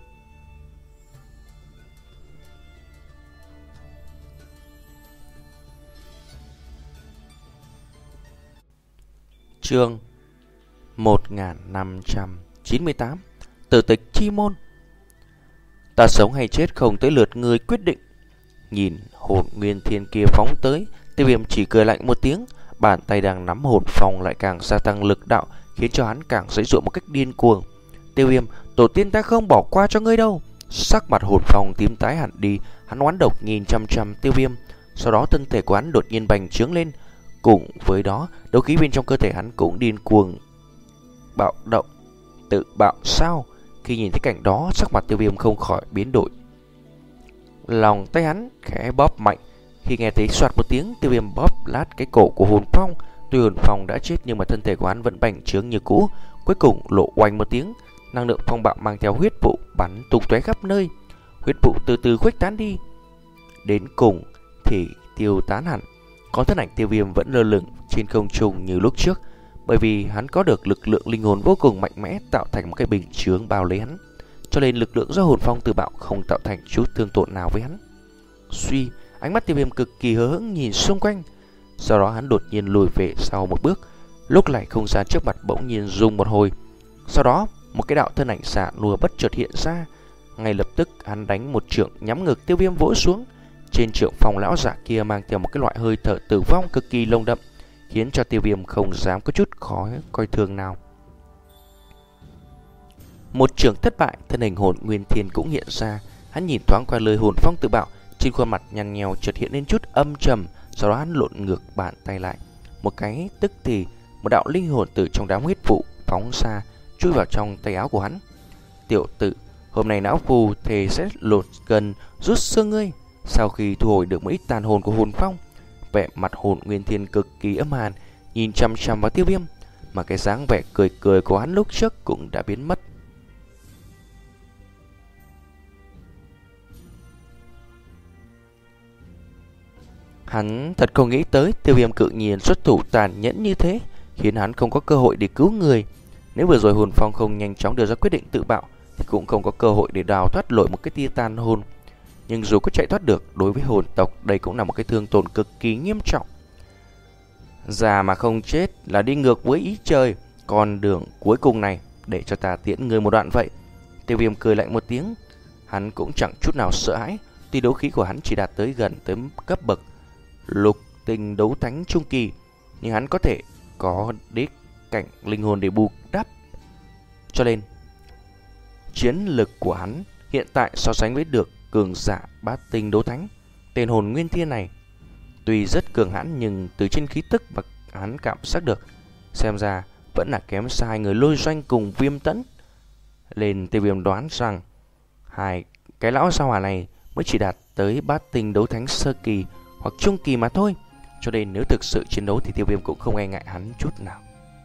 Chương một nghìn năm trăm chín mươi tám Tử tịch chi môn. Ta sống hay chết không tới lượt người quyết định. Nhìn hồn nguyên thiên kia phóng tới, Tiêu Viêm chỉ cười lạnh một tiếng. Bàn tay đang nắm hồn phong lại càng gia tăng lực đạo, khiến cho hắn càng giãy giụa một cách điên cuồng. Tiêu Viêm, tổ tiên ta không bỏ qua cho ngươi đâu. Sắc mặt hồn phong tím tái hẳn đi, hắn oán độc nhìn chăm chăm Tiêu Viêm. Sau đó thân thể của hắn đột nhiên bành trướng lên, cùng với đó đấu khí bên trong cơ thể hắn cũng điên cuồng bạo động. Tự bạo sao? Khi nhìn thấy cảnh đó, sắc mặt Tiêu Viêm không khỏi biến đổi. Lòng tay hắn khẽ bóp mạnh. Khi nghe thấy soạt một tiếng, Tiêu Viêm bóp lát cái cổ của hồn phong. Tuy hồn phong đã chết nhưng mà thân thể của hắn vẫn bành trướng như cũ. Cuối cùng lộ oanh một tiếng, năng lượng phong bạo mang theo huyết vụ bắn tung tóe khắp nơi. Huyết vụ từ từ khuếch tán đi, đến cùng thì tiêu tán hẳn. Còn thân ảnh Tiêu Viêm vẫn lơ lửng trên không trung như lúc trước, bởi vì hắn có được lực lượng linh hồn vô cùng mạnh mẽ tạo thành một cái bình chướng bao lấy hắn, cho nên lực lượng do hồn phong tự bạo không tạo thành chút thương tổn nào với hắn. Suy, ánh mắt Tiêu Viêm cực kỳ hờ hững nhìn xung quanh. Sau đó hắn đột nhiên lùi về sau một bước. Lúc này không gian trước mặt bỗng nhiên rung một hồi. Sau đó một cái đạo thân ảnh xạ lùa bất chợt hiện ra. Ngay lập tức hắn đánh một trượng nhắm ngực Tiêu Viêm vỗ xuống. Trên trượng phong lão giả kia mang theo một cái loại hơi thở tử vong cực kỳ nồng đậm, khiến cho Tiêu Viêm không dám có chút khó coi thường nào. Một trường thất bại, thân hình hồn nguyên thiên cũng hiện ra. Hắn nhìn thoáng qua lời hồn phong tự bạo, trên khuôn mặt nhăn nheo chợt hiện lên chút âm trầm. Sau đó hắn lộn ngược bàn tay lại, một cái tức thì một đạo linh hồn từ trong đám huyết vụ phóng ra, chui vào trong tay áo của hắn. Tiểu tử, hôm nay não phù thề sẽ lột gần rút xương ngươi. Sau khi thu hồi được một ít tàn hồn của hồn phong, vẻ mặt hồn nguyên thiên cực kỳ âm hàn, nhìn chăm chăm vào Tiêu Viêm, mà cái dáng vẻ cười cười của hắn lúc trước cũng đã biến mất. Hắn thật không nghĩ tới Tiêu Viêm cự nhiên xuất thủ tàn nhẫn như thế, khiến hắn không có cơ hội để cứu người. Nếu vừa rồi hồn phong không nhanh chóng đưa ra quyết định tự bạo thì cũng không có cơ hội để đào thoát lội một cái tia tàn hồn. Nhưng dù có chạy thoát được, đối với hồn tộc đây cũng là một cái thương tổn cực kỳ nghiêm trọng. Già mà không chết là đi ngược với ý trời. Con đường cuối cùng này để cho ta tiễn người một đoạn vậy. Tiêu Viêm cười lạnh một tiếng. Hắn cũng chẳng chút nào sợ hãi. Tuy đấu khí của hắn chỉ đạt tới gần tới cấp bậc lục tinh đấu thánh trung kỳ, nhưng hắn có thể có đế cảnh linh hồn để bù đắp. Cho nên chiến lực của hắn hiện tại so sánh với được cường giả bát tinh đấu thánh. Tên hồn nguyên thiên này tuy rất cường hãn, nhưng từ trên khí tức mà hắn cảm giác được, xem ra vẫn là kém xa hai người Lôi Doanh cùng Viêm Tẫn. Lên Tiêu Viêm đoán rằng hai cái lão sao hỏa này mới chỉ đạt tới bát tinh đấu thánh sơ kỳ hoặc trung kỳ mà thôi. Cho nên nếu thực sự chiến đấu thì Tiêu Viêm cũng không e ngại hắn chút nào.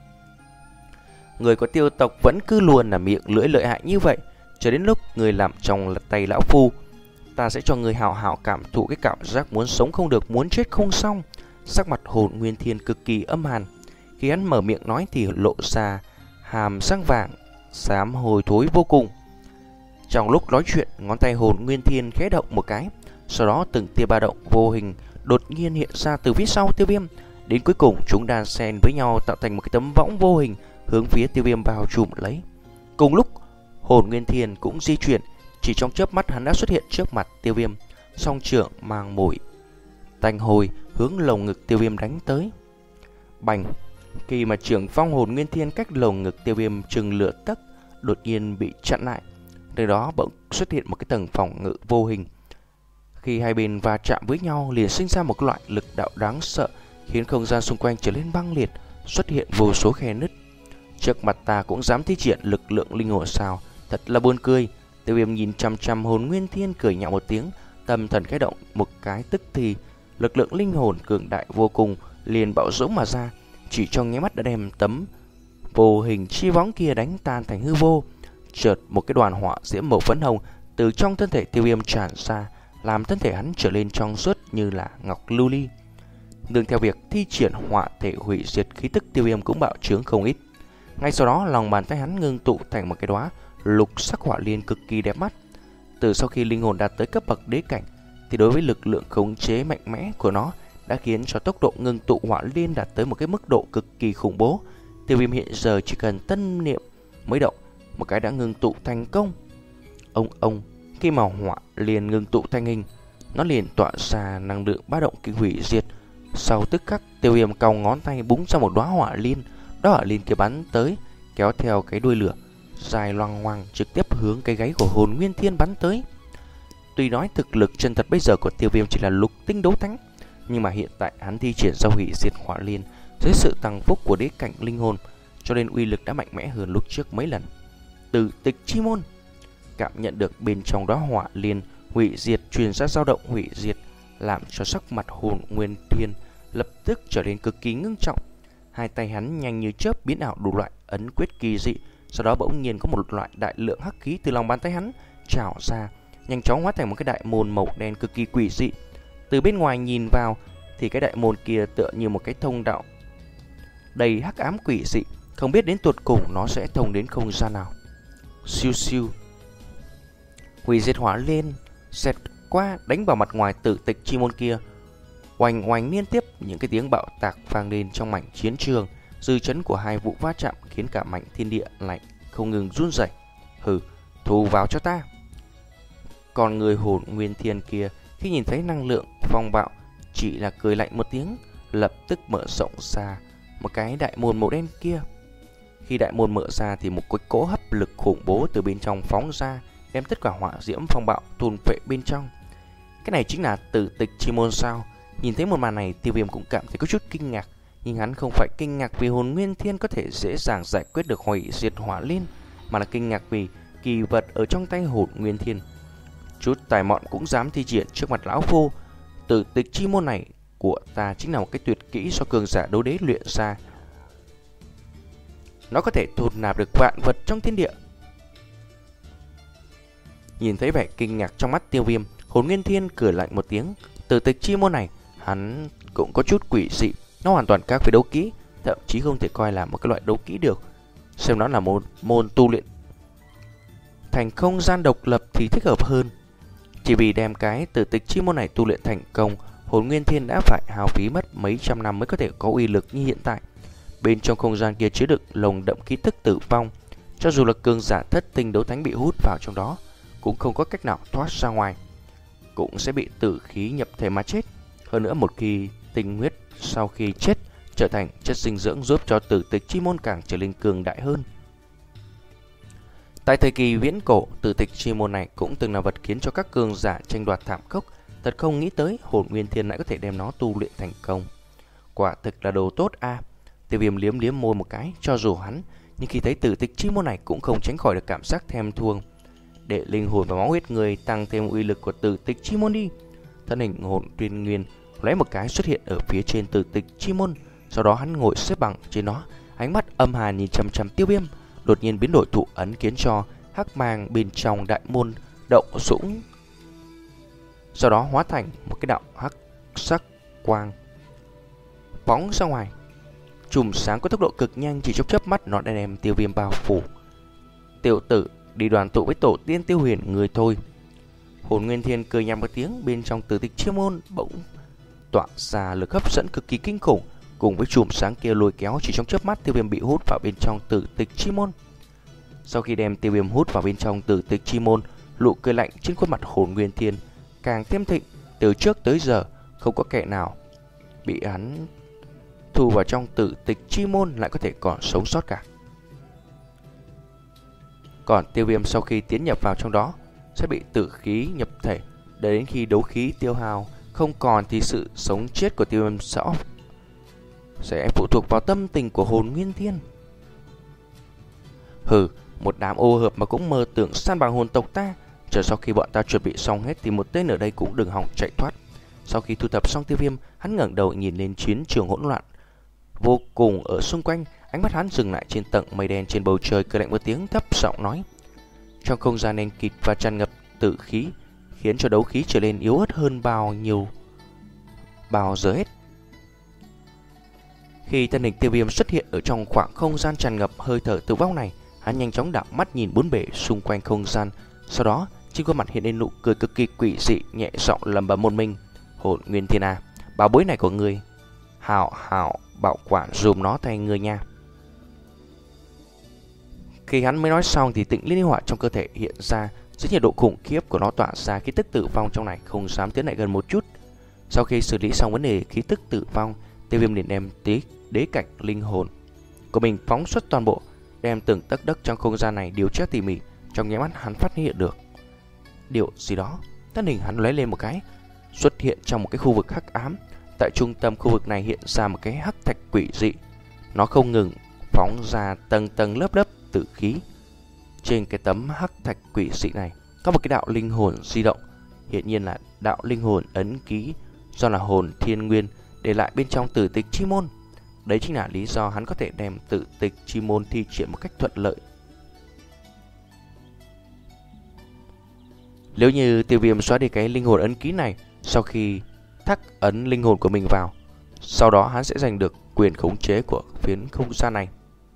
Người của Tiêu tộc vẫn cứ luôn là miệng lưỡi lợi hại như vậy. Cho đến lúc người làm trong tay lão phu, ta sẽ cho người hào hào cảm thụ cái cảm giác muốn sống không được, muốn chết không xong. Sắc mặt hồn nguyên thiên cực kỳ âm hàn. Khi hắn mở miệng nói thì lộ ra hàm răng vàng xám hôi thối vô cùng. Trong lúc nói chuyện, ngón tay hồn nguyên thiên khẽ động một cái. Sau đó từng tia ba động vô hình đột nhiên hiện ra từ phía sau Tiêu Viêm. Đến cuối cùng chúng đan xen với nhau tạo thành một cái tấm võng vô hình hướng phía Tiêu Viêm bao trùm lấy. Cùng lúc hồn nguyên thiên cũng di chuyển. Chỉ trong chớp mắt hắn đã xuất hiện trước mặt Tiêu Viêm, song trưởng mang mùi tanh hôi hướng lồng ngực Tiêu Viêm đánh tới. Bành! Khi mà trưởng phong hồn nguyên thiên cách lồng ngực Tiêu Viêm chừng lửa tấc, đột nhiên bị chặn lại. Từ đó bỗng xuất hiện một cái tầng phòng ngự vô hình. Khi hai bên va chạm với nhau liền sinh ra một loại lực đạo đáng sợ, khiến không gian xung quanh trở nên băng liệt, xuất hiện vô số khe nứt. Trước mặt ta cũng dám thi triển lực lượng linh hồn sao? Thật là buồn cười. Tiêu Viêm nhìn chăm chăm hồn nguyên thiên cười nhạo một tiếng, tâm thần khẽ động một cái, tức thì lực lượng linh hồn cường đại vô cùng liền bạo dũng mà ra, chỉ trong nháy mắt đã đem tấm vô hình chi võng kia đánh tan thành hư vô. Chợt một cái đoàn hỏa diễm màu phấn hồng từ trong thân thể Tiêu Viêm tràn ra, làm thân thể hắn trở lên trong suốt như là ngọc lưu ly. Nương theo việc thi triển hỏa thể hủy diệt, khí tức Tiêu Viêm cũng bạo trướng không ít. Ngay sau đó, lòng bàn tay hắn ngưng tụ thành một cái đóa lục sắc hỏa liên cực kỳ đẹp mắt. Từ sau khi linh hồn đạt tới cấp bậc đế cảnh, thì đối với lực lượng khống chế mạnh mẽ của nó đã khiến cho tốc độ ngưng tụ hỏa liên đạt tới một cái mức độ cực kỳ khủng bố. Tiêu Viêm hiện giờ chỉ cần tân niệm mới động, một cái đã ngưng tụ thành công. Ông ông, khi mà hỏa liên ngưng tụ thành hình, nó liền tỏa ra năng lượng bá động kinh hủy diệt. Sau tức khắc, Tiêu Viêm cau ngón tay búng ra một đóa hỏa liên, đó hỏa liên kia bắn tới, kéo theo cái đuôi lửa dài loang ngoằng trực tiếp hướng cái gáy của Hồn Nguyên Thiên bắn tới. Tuy nói thực lực chân thật bây giờ của Tiêu Viêm chỉ là lục tinh đấu thánh, nhưng mà hiện tại hắn thi triển ra hủy diệt hỏa liên dưới sự tăng phúc của đế cảnh linh hồn, cho nên uy lực đã mạnh mẽ hơn lúc trước mấy lần. Tử Tịch Chi Môn cảm nhận được bên trong đó hỏa liên hủy diệt truyền ra dao động hủy diệt, làm cho sắc mặt Hồn Nguyên Thiên lập tức trở nên cực kỳ ngưng trọng. Hai tay hắn nhanh như chớp biến ảo đủ loại ấn quyết kỳ dị, sau đó bỗng nhiên có một loại đại lượng hắc khí từ lòng bàn tay hắn trào ra, nhanh chóng hóa thành một cái đại môn màu đen cực kỳ quỷ dị. Từ bên ngoài nhìn vào thì cái đại môn kia tựa như một cái thông đạo đầy hắc ám quỷ dị, không biết đến tuột cùng nó sẽ thông đến không gian nào. Siêu siêu, hủy diệt hỏa lên xẹt qua đánh vào mặt ngoài Tử Tịch Chi Môn kia, oanh oanh liên tiếp những cái tiếng bạo tạc vang lên trong mảnh chiến trường. Dư chấn của hai vụ va chạm khiến cả mảnh thiên địa lạnh không ngừng run rẩy. Hừ, thu vào cho ta. Còn người Hồn Nguyên Thiên kia khi nhìn thấy năng lượng phong bạo chỉ là cười lạnh một tiếng, lập tức mở rộng ra một cái đại môn màu đen kia. Khi đại môn mở ra thì một cái cỗ hấp lực khủng bố từ bên trong phóng ra, đem tất cả hỏa diễm phong bạo thôn phệ bên trong. Cái này chính là Tử Tịch Chi Môn sao? Nhìn thấy một màn này, Tiêu Viêm cũng cảm thấy có chút kinh ngạc, nhưng hắn không phải kinh ngạc vì Hồn Nguyên Thiên có thể dễ dàng giải quyết được hủy diệt hỏa liên, mà là kinh ngạc vì kỳ vật ở trong tay Hồn Nguyên Thiên chút tài mọn cũng dám thi triển trước mặt lão phu. Tử Tịch Chi Môn này của ta chính là một cái tuyệt kỹ do cường giả đấu đế luyện ra. Nó có thể thôn nạp được vạn vật trong thiên địa. Nhìn thấy vẻ kinh ngạc trong mắt Tiêu Viêm, Hồn Nguyên Thiên cười lạnh một tiếng. Tử Tịch Chi Môn này hắn cũng có chút quỷ dị, nó hoàn toàn khác với đấu kỹ, thậm chí không thể coi là một cái loại đấu kỹ được. Xem nó là một môn tu luyện thành không gian độc lập thì thích hợp hơn. Chỉ vì đem cái Tử Tịch Chi Môn này tu luyện thành công, Hồn Nguyên Thiên đã phải hao phí mất mấy trăm năm mới có thể có uy lực như hiện tại. Bên trong không gian kia chứa đựng lồng đậm khí tức tử vong, cho dù là cường giả thất tinh đấu thánh bị hút vào trong đó cũng không có cách nào thoát ra ngoài, cũng sẽ bị tử khí nhập thể mà chết. Hơn nữa, một khi tinh huyết sau khi chết trở thành chất dinh dưỡng giúp cho Tử Tịch Chi Môn càng trở nên cường đại hơn. Tại thời kỳ viễn cổ, Tử Tịch Chi Môn này cũng từng là vật khiến cho các cường giả tranh đoạt thảm khốc. Thật không nghĩ tới Hồn Nguyên Thiên lại có thể đem nó tu luyện thành công. Quả thực là đồ tốt a. À. Tiêu Viêm liếm liếm môi một cái, cho dù hắn, nhưng khi thấy Tử Tịch Chi Môn này cũng không tránh khỏi được cảm giác thèm thuồng. Để linh hồn và máu huyết người tăng thêm uy lực của Tử Tịch Chi Môn đi. Thân hình Hồn Tuyên Nguyên lóe một cái xuất hiện ở phía trên Tử Tịch Chi Môn, sau đó hắn ngồi xếp bằng trên nó, ánh mắt âm hàn nhìn chằm chằm Tiêu Viêm, đột nhiên biến đổi thủ ấn khiến cho hắc màng bên trong đại môn động dũng, sau đó hóa thành một cái đạo hắc sắc quang phóng ra ngoài. Chùm sáng có tốc độ cực nhanh, chỉ trong chớp mắt nó đã đem Tiêu Viêm bao phủ. Tiểu tử, đi đoàn tụ với tổ tiên Tiêu Huyền người thôi. Hồn Nguyên Thiên cười nhạt một tiếng, bên trong Tử Tịch Chi Môn bỗng tỏa ra lực hấp dẫn cực kỳ kinh khủng, cùng với chùm sáng kia lôi kéo, chỉ trong chớp mắt Tiêu Viêm bị hút vào bên trong Tử Tịch Chi Môn. Sau khi đem Tiêu Viêm hút vào bên trong Tử Tịch Chi Môn, nụ cười lạnh trên khuôn mặt Hồn Nguyên Thiên càng thêm thịnh. Từ trước tới giờ không có kẻ nào bị hắn thu vào trong Tử Tịch Chi Môn lại có thể còn sống sót cả. Còn Tiêu Viêm sau khi tiến nhập vào trong đó sẽ bị tử khí nhập thể, đến khi đấu khí tiêu hao không còn thì sự sống chết của Tiêu Viêm rõ sẽ phụ thuộc vào tâm tình của Hồn Nguyên Thiên. Hừ, một đám ô hợp mà cũng mơ tưởng san bằng hồn tộc ta. Chờ sau khi bọn ta chuẩn bị xong hết thì một tên ở đây cũng đừng hòng chạy thoát. Sau khi thu thập xong Tiêu Viêm, hắn ngẩng đầu nhìn lên chiến trường hỗn loạn vô cùng ở xung quanh. Ánh mắt hắn dừng lại trên tầng mây đen trên bầu trời, cười lạnh một tiếng, thấp giọng nói: trong không gian đen kịt và tràn ngập tử khí, khiến cho đấu khí trở nên yếu ớt hơn bao nhiêu bao giờ hết. Khi thân hình Tiêu Viêm xuất hiện ở trong khoảng không gian tràn ngập hơi thở tử vong này, hắn nhanh chóng đảo mắt nhìn bốn bề xung quanh không gian, sau đó trên khuôn mặt hiện lên nụ cười cực kỳ quỷ dị, nhẹ giọng lẩm bẩm một mình: "Hồn Nguyên Thiên A, bảo bối này của ngươi, hảo hảo bảo quản dùm nó thay ngươi nha." Khi hắn mới nói xong thì tịnh liên hỏa trong cơ thể hiện ra, dưới nhiệt độ khủng khiếp của nó tỏa ra khí tức tử vong trong này không dám tiến lại gần một chút. Sau khi xử lý xong vấn đề khí tức tử vong, Tiêu Viêm liền đem tí đế cảnh linh hồn của mình phóng xuất toàn bộ, đem từng tấc đất trong không gian này điều tra tỉ mỉ. Trong nháy mắt hắn phát hiện được điều gì đó, thân hình hắn lóe lên một cái, xuất hiện trong một cái khu vực hắc ám. Tại trung tâm khu vực này hiện ra một cái hắc thạch quỷ dị, nó không ngừng phóng ra tầng tầng lớp lớp tử khí. Trên cái tấm hắc thạch quỷ dị này có một cái đạo linh hồn di động, hiện nhiên là đạo linh hồn ấn ký do là hồn thiên nguyên để lại bên trong tử tịch chi môn. Đấy chính là lý do hắn có thể đem tử tịch chi môn thi triển một cách thuận lợi. Nếu như Tiêu Viêm xóa đi cái linh hồn ấn ký này, sau khi thắc ấn linh hồn của mình vào, sau đó hắn sẽ giành được quyền khống chế của phiến không gian này.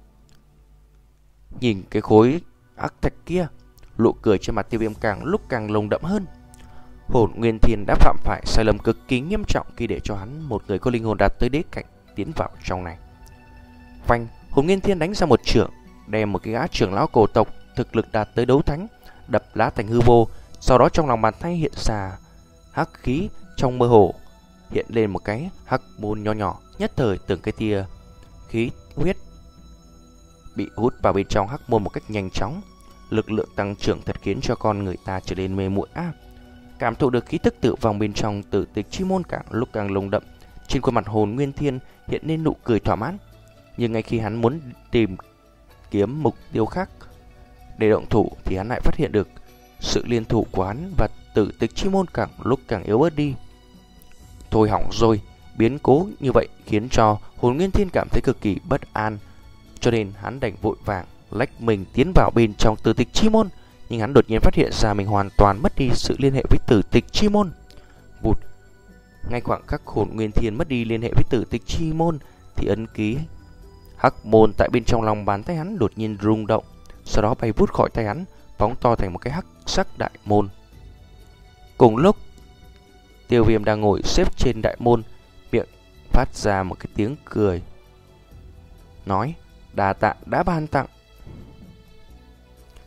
Nhìn cái khối hắc thạch kia, nụ cười trên mặt Tiêu Viêm càng lúc càng lồng đậm hơn. Hồn Nguyên Thiên đã phạm phải sai lầm cực kỳ nghiêm trọng khi để cho hắn, một người có linh hồn đạt tới đế cảnh, tiến vào trong này. Phanh, Hồn Nguyên Thiên đánh ra một chưởng, đem một cái gã trưởng lão cổ tộc thực lực đạt tới đấu thánh đập lá thành hư vô. Sau đó trong lòng bàn tay hiện ra hắc khí, trong mơ hồ hiện lên một cái hắc môn nho nhỏ. Nhất thời từng cái tia khí huyết bị hút vào bên trong hắc môn một cách nhanh chóng. Lực lượng tăng trưởng thật khiến cho con người ta trở nên mê muội. À, cảm thụ được khí tức tử vong bên trong tử tịch chi môn càng lúc càng lồng đậm. Trên khuôn mặt Hồn Nguyên Thiên hiện lên nụ cười thỏa mãn. Nhưng ngay khi hắn muốn tìm kiếm mục tiêu khác để động thủ thì hắn lại phát hiện được sự liên thủ của hắn và tử tịch chi môn càng lúc càng yếu ớt đi. Thôi hỏng rồi, biến cố như vậy khiến cho Hồn Nguyên Thiên cảm thấy cực kỳ bất an, cho nên hắn đành vội vàng lách mình tiến vào bên trong tử tịch chi môn. Nhưng hắn đột nhiên phát hiện ra mình hoàn toàn mất đi sự liên hệ với tử tịch chi môn. Vụt, ngay khoảng khắc Hồn Nguyên Thiên mất đi liên hệ với tử tịch chi môn thì ấn ký hắc môn tại bên trong lòng bàn tay hắn đột nhiên rung động, sau đó bay vút khỏi tay hắn, phóng to thành một cái hắc sắc đại môn. Cùng lúc Tiêu Viêm đang ngồi xếp trên đại môn, miệng phát ra một cái tiếng cười, nói: "Đà tạ đã ban tặng."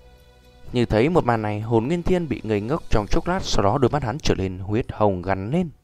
Như thấy một màn này, Hồn Nguyên Thiên bị ngây ngốc trong chốc lát, sau đó đôi mắt hắn trở lên huyết hồng gằn lên.